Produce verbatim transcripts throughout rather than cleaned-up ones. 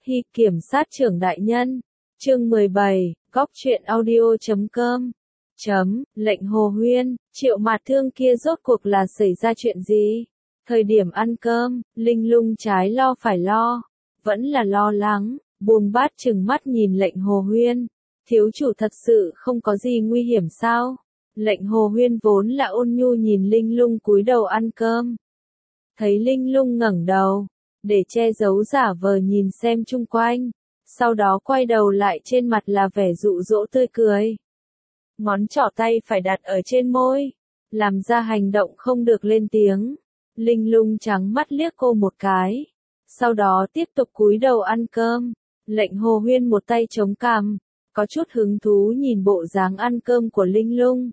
Hy kiểm sát trưởng đại nhân. Chương mười bảy, góc truyện audio chấm com. Chấm, lệnh Hồ Huyên, Triệu Mạt Thương kia rốt cuộc là xảy ra chuyện gì? Thời điểm ăn cơm, Linh Lung trái lo phải lo, vẫn là lo lắng, buông bát trừng mắt nhìn lệnh Hồ Huyên. Thiếu chủ thật sự không có gì nguy hiểm sao? Lệnh Hồ Huyên vốn là ôn nhu nhìn Linh Lung cúi đầu ăn cơm. Thấy Linh Lung ngẩng đầu, để che giấu giả vờ nhìn xem chung quanh, sau đó quay đầu lại trên mặt là vẻ dụ dỗ tươi cười. Ngón trỏ tay phải đặt ở trên môi, làm ra hành động không được lên tiếng. Linh Lung trắng mắt liếc cô một cái, sau đó tiếp tục cúi đầu ăn cơm. Lệnh Hồ Huyên một tay chống cằm, có chút hứng thú nhìn bộ dáng ăn cơm của Linh Lung.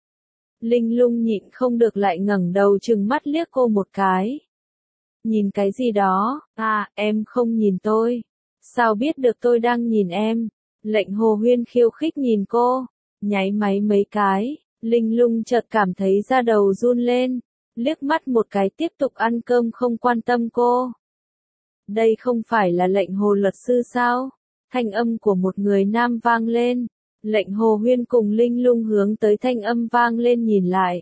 Linh Lung nhịn không được lại ngẩng đầu trừng mắt liếc cô một cái. Nhìn cái gì đó? À, em không nhìn tôi. Sao biết được tôi đang nhìn em? Lệnh Hồ Huyên khiêu khích nhìn cô, nháy máy mấy cái. Linh Lung chợt cảm thấy da đầu run lên, liếc mắt một cái tiếp tục ăn cơm không quan tâm cô. Đây không phải là lệnh Hồ luật sư sao? Thanh âm của một người nam vang lên. Lệnh Hồ Huyên cùng Linh Lung hướng tới thanh âm vang lên nhìn lại.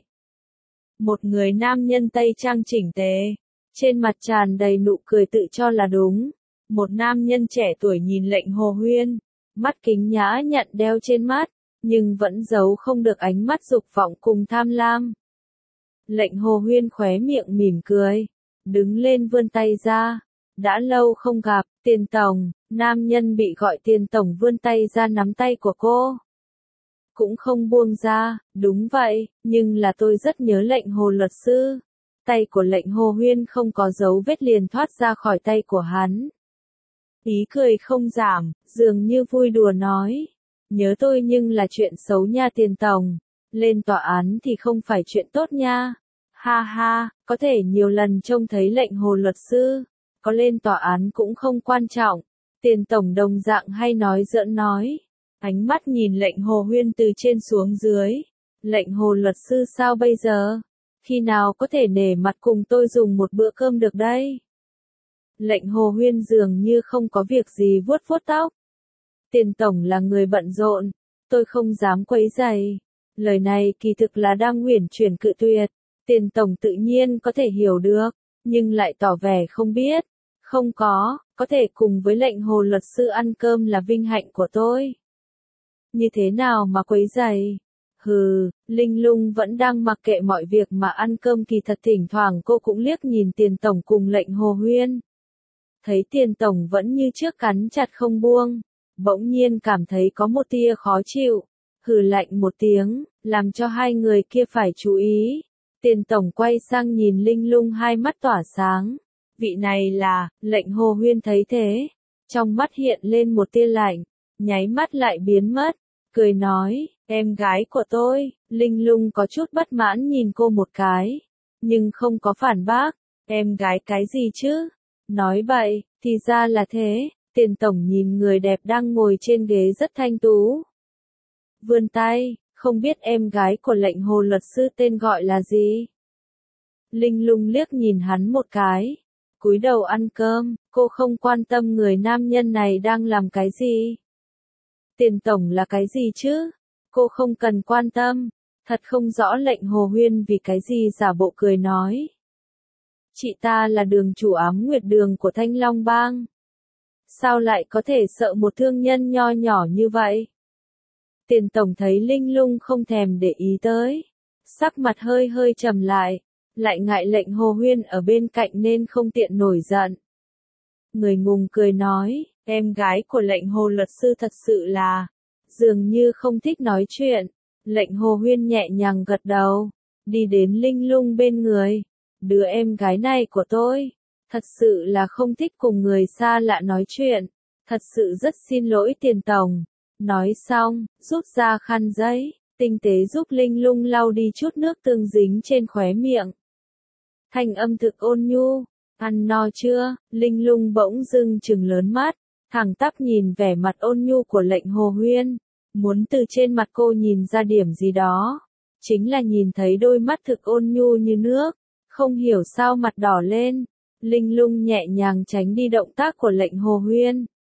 Một người nam nhân tây trang chỉnh tề, trên mặt tràn đầy nụ cười tự cho là đúng. Một nam nhân trẻ tuổi nhìn lệnh Hồ Huyên, mắt kính nhã nhặn đeo trên mắt, nhưng vẫn giấu không được ánh mắt dục vọng cùng tham lam. Lệnh Hồ Huyên khóe miệng mỉm cười, đứng lên vươn tay ra. Đã lâu không gặp, Tiền Tổng. Nam nhân bị gọi Tiền Tổng vươn tay ra nắm tay của cô, cũng không buông ra. Đúng vậy, nhưng là tôi rất nhớ lệnh Hồ luật sư. Tay của lệnh Hồ Huyên không có dấu vết liền thoát ra khỏi tay của hắn. Ý cười không giảm, dường như vui đùa nói. Nhớ tôi nhưng là chuyện xấu nha Tiền Tổng. Lên tòa án thì không phải chuyện tốt nha. Ha ha, có thể nhiều lần trông thấy lệnh Hồ luật sư, có lên tòa án cũng không quan trọng. Tiền Tổng đồng dạng hay nói giỡn nói. Ánh mắt nhìn lệnh Hồ Huyên từ trên xuống dưới. Lệnh Hồ luật sư sao bây giờ? Khi nào có thể nể mặt cùng tôi dùng một bữa cơm được đây? Lệnh Hồ Huyên dường như không có việc gì vuốt vuốt tóc. Tiền Tổng là người bận rộn, tôi không dám quấy rầy. Lời này kỳ thực là đang uyển chuyển cự tuyệt. Tiền Tổng tự nhiên có thể hiểu được, nhưng lại tỏ vẻ không biết. Không có, có thể cùng với lệnh Hồ luật sư ăn cơm là vinh hạnh của tôi. Như thế nào mà quấy rầy? Hừ, Linh Lung vẫn đang mặc kệ mọi việc mà ăn cơm, kỳ thật thỉnh thoảng cô cũng liếc nhìn Tiền Tổng cùng lệnh Hồ Huyên. Thấy Tiền Tổng vẫn như trước cắn chặt không buông, bỗng nhiên cảm thấy có một tia khó chịu, hừ lạnh một tiếng, làm cho hai người kia phải chú ý. Tiền Tổng quay sang nhìn Linh Lung, hai mắt tỏa sáng. Vị này là, lệnh Hồ Huyên thấy thế, trong mắt hiện lên một tia lạnh, nháy mắt lại biến mất, cười nói, em gái của tôi. Linh Lung có chút bất mãn nhìn cô một cái, nhưng không có phản bác. Em gái cái gì chứ? Nói bậy, thì ra là thế. Tiền Tổng nhìn người đẹp đang ngồi trên ghế rất thanh tú, vươn tay, không biết em gái của lệnh Hồ luật sư tên gọi là gì? Linh Lung liếc nhìn hắn một cái, cúi đầu ăn cơm, cô không quan tâm người nam nhân này đang làm cái gì. Tiền Tổng là cái gì chứ? Cô không cần quan tâm. Thật không rõ lệnh Hồ Huyên vì cái gì giả bộ cười nói. Chị ta là đường chủ Ám Nguyệt Đường của Thanh Long Bang. Sao lại có thể sợ một thương nhân nho nhỏ như vậy? Tiền Tổng thấy Linh Lung không thèm để ý tới, sắc mặt hơi hơi trầm lại, lại ngại lệnh Hồ Huyên ở bên cạnh nên không tiện nổi giận. Người ngùng cười nói, em gái của lệnh Hồ luật sư thật sự là, dường như không thích nói chuyện. Lệnh Hồ Huyên nhẹ nhàng gật đầu, đi đến Linh Lung bên người. Đứa em gái này của tôi, thật sự là không thích cùng người xa lạ nói chuyện. Thật sự rất xin lỗi Tiền Tổng. Nói xong, rút ra khăn giấy, tinh tế giúp Linh Lung lau đi chút nước tương dính trên khóe miệng. Thanh âm thực ôn nhu, ăn no chưa? Linh Lung bỗng dưng trừng lớn mắt, thẳng tắp nhìn vẻ mặt ôn nhu của lệnh Hồ Huyên, muốn từ trên mặt cô nhìn ra điểm gì đó. Chính là nhìn thấy đôi mắt thực ôn nhu như nước, không hiểu sao mặt đỏ lên. Linh Lung nhẹ nhàng tránh đi động tác của lệnh Hồ Huyên,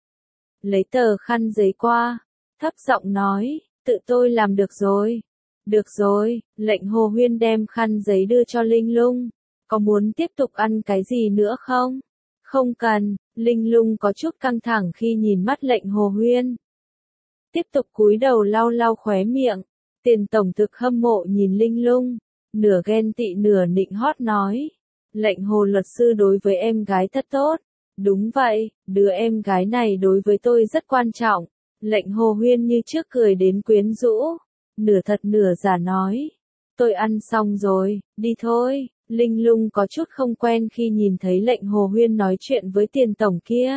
lấy tờ khăn giấy qua, thấp giọng nói, tự tôi làm được rồi. Được rồi, lệnh Hồ Huyên đem khăn giấy đưa cho Linh Lung. Có muốn tiếp tục ăn cái gì nữa không? Không cần, Linh Lung có chút căng thẳng khi nhìn mắt lệnh Hồ Huyên. Tiếp tục cúi đầu lau lau khóe miệng. Tiền tổng thực hâm mộ nhìn Linh Lung, nửa ghen tị nửa nịnh hót nói. Lệnh Hồ luật sư đối với em gái thật tốt. Đúng vậy, đứa em gái này đối với tôi rất quan trọng. Lệnh Hồ Huyên như trước cười đến quyến rũ. Nửa thật nửa giả nói. Tôi ăn xong rồi, đi thôi. Linh Lung có chút không quen khi nhìn thấy lệnh Hồ Huyên nói chuyện với tiền tổng kia.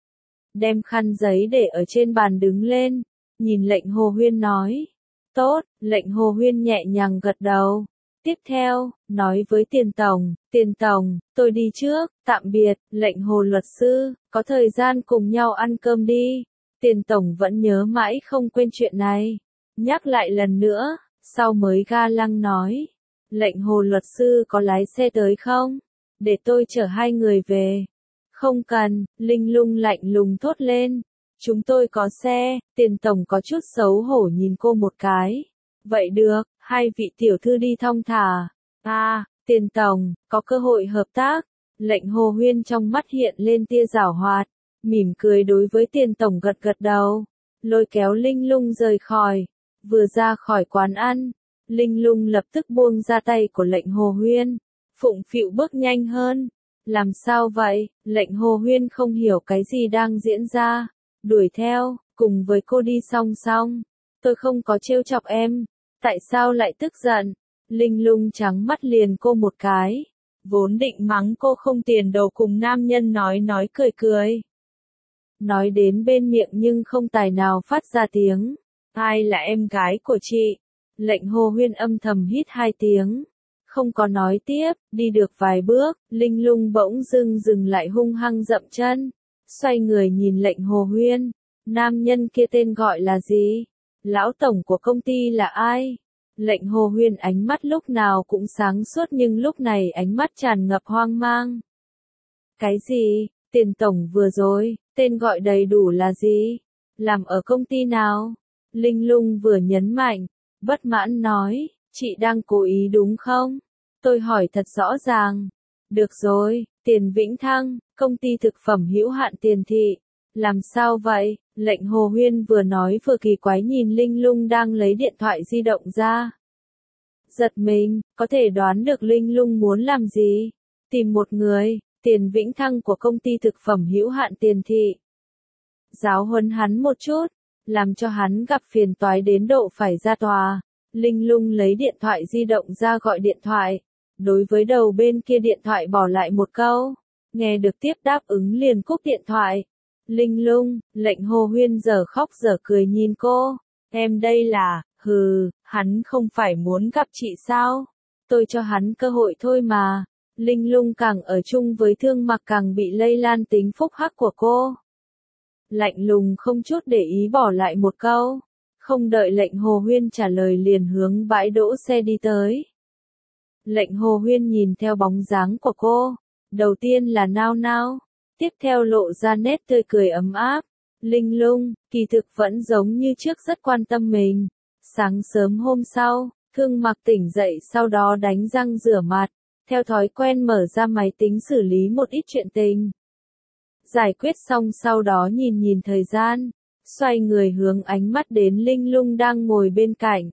Đem khăn giấy để ở trên bàn đứng lên. Nhìn lệnh Hồ Huyên nói. Tốt, lệnh Hồ Huyên nhẹ nhàng gật đầu. Tiếp theo, nói với tiền tổng, tiền tổng, tôi đi trước, tạm biệt, lệnh Hồ luật sư, có thời gian cùng nhau ăn cơm đi. Tiền tổng vẫn nhớ mãi không quên chuyện này. Nhắc lại lần nữa, sau mới ga lăng nói. Lệnh Hồ luật sư có lái xe tới không? Để tôi chở hai người về. Không cần, Linh Lung lạnh lùng thốt lên. Chúng tôi có xe, tiền tổng có chút xấu hổ nhìn cô một cái. Vậy được, hai vị tiểu thư đi thong thả. À, tiền tổng, có cơ hội hợp tác. Lệnh Hồ Huyên trong mắt hiện lên tia giảo hoạt. Mỉm cười đối với tiền tổng gật gật đầu. Lôi kéo Linh Lung rời khỏi. Vừa ra khỏi quán ăn. Linh Lung lập tức buông ra tay của lệnh Hồ Huyên. Phụng phịu bước nhanh hơn. Làm sao vậy? Lệnh Hồ Huyên không hiểu cái gì đang diễn ra. Đuổi theo, cùng với cô đi song song. Tôi không có trêu chọc em. Tại sao lại tức giận? Linh Lung trắng mắt liền cô một cái. Vốn định mắng cô không tiền đồ cùng nam nhân nói nói cười cười. Nói đến bên miệng nhưng không tài nào phát ra tiếng. Ai là em gái của chị? Lệnh Hồ Huyên âm thầm hít hai tiếng. Không có nói tiếp, đi được vài bước, Linh Lung bỗng dưng dừng lại hung hăng dậm chân. Xoay người nhìn lệnh Hồ Huyên. Nam nhân kia tên gọi là gì? Lão tổng của công ty là ai? Lệnh Hồ Huyên ánh mắt lúc nào cũng sáng suốt nhưng lúc này ánh mắt tràn ngập hoang mang. Cái gì? Tiền tổng vừa rồi, tên gọi đầy đủ là gì? Làm ở công ty nào? Linh Lung vừa nhấn mạnh, bất mãn nói, chị đang cố ý đúng không? Tôi hỏi thật rõ ràng. Được rồi, Tiền Vĩnh Thăng, công ty thực phẩm hữu hạn Tiền Thị. Làm sao vậy? Lệnh Hồ Huyên vừa nói vừa kỳ quái nhìn Linh Lung đang lấy điện thoại di động ra. Giật mình, có thể đoán được Linh Lung muốn làm gì? Tìm một người, Tiền Vĩnh Thăng của công ty thực phẩm hữu hạn Tiền Thị. Giáo huấn hắn một chút, làm cho hắn gặp phiền toái đến độ phải ra tòa. Linh Lung lấy điện thoại di động ra gọi điện thoại. Đối với đầu bên kia điện thoại bỏ lại một câu. Nghe được tiếp đáp ứng liền cúp điện thoại. Linh Lung, lệnh Hồ Huyên giờ khóc giờ cười nhìn cô. Em đây là, hừ, hắn không phải muốn gặp chị sao? Tôi cho hắn cơ hội thôi mà. Linh Lung càng ở chung với Thương Mặc càng bị lây lan tính phúc hắc của cô. Lạnh lùng không chút để ý bỏ lại một câu. Không đợi lệnh Hồ Huyên trả lời liền hướng bãi đỗ xe đi tới. Lệnh Hồ Huyên nhìn theo bóng dáng của cô. Đầu tiên là nao nao. Tiếp theo lộ ra nét tươi cười ấm áp. Linh Lung, kỳ thực vẫn giống như trước rất quan tâm mình. Sáng sớm hôm sau, Thương Mặc tỉnh dậy sau đó đánh răng rửa mặt. Theo thói quen mở ra máy tính xử lý một ít chuyện tình. Giải quyết xong sau đó nhìn nhìn thời gian. Xoay người hướng ánh mắt đến Linh Lung đang ngồi bên cạnh.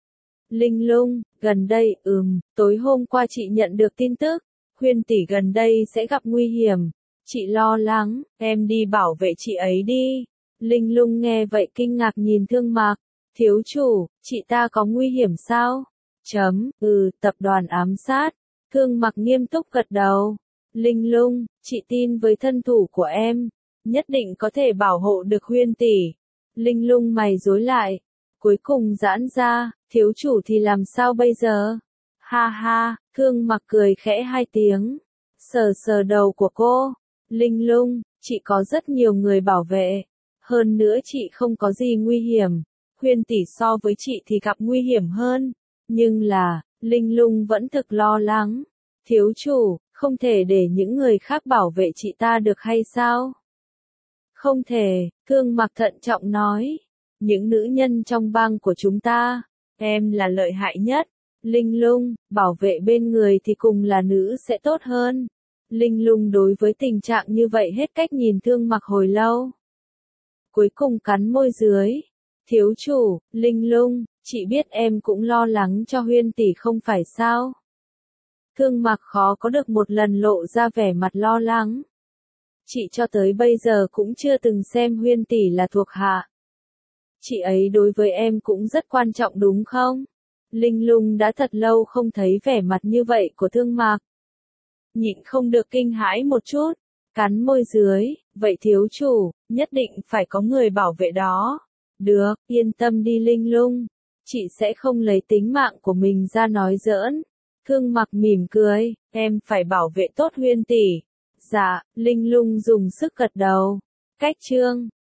Linh Lung, gần đây, ừm, tối hôm qua chị nhận được tin tức. Huyên tỷ gần đây sẽ gặp nguy hiểm. Chị lo lắng, em đi bảo vệ chị ấy đi. Linh Lung nghe vậy kinh ngạc nhìn Thương Mặc. Thiếu chủ, chị ta có nguy hiểm sao? Chấm, ừ, tập đoàn ám sát. Thương Mặc nghiêm túc gật đầu. Linh Lung, chị tin với thân thủ của em. Nhất định có thể bảo hộ được Huyên tỷ. Linh Lung mày rối lại. Cuối cùng giãn ra, thiếu chủ thì làm sao bây giờ? Ha ha, Thương Mặc cười khẽ hai tiếng. Sờ sờ đầu của cô. Linh Lung, chị có rất nhiều người bảo vệ. Hơn nữa chị không có gì nguy hiểm. Huyên tỷ so với chị thì gặp nguy hiểm hơn. Nhưng là, Linh Lung vẫn thực lo lắng. Thiếu chủ, không thể để những người khác bảo vệ chị ta được hay sao? Không thể, Thương Mặc thận trọng nói. Những nữ nhân trong bang của chúng ta, em là lợi hại nhất. Linh Lung, bảo vệ bên người thì cùng là nữ sẽ tốt hơn. Linh Lung đối với tình trạng như vậy hết cách nhìn Thương Mặc hồi lâu. Cuối cùng cắn môi dưới. Thiếu chủ, Linh Lung, chị biết em cũng lo lắng cho Huyên tỷ không phải sao? Thương Mặc khó có được một lần lộ ra vẻ mặt lo lắng. Chị cho tới bây giờ cũng chưa từng xem Huyên tỷ là thuộc hạ. Chị ấy đối với em cũng rất quan trọng đúng không? Linh Lung đã thật lâu không thấy vẻ mặt như vậy của Thương Mặc. Nhịn không được kinh hãi một chút, cắn môi dưới, vậy thiếu chủ, nhất định phải có người bảo vệ đó. Được, yên tâm đi Linh Lung, chị sẽ không lấy tính mạng của mình ra nói giỡn. Thương Mặc mỉm cười, em phải bảo vệ tốt Huyên tỷ. Dạ, Linh Lung dùng sức gật đầu. Cách chương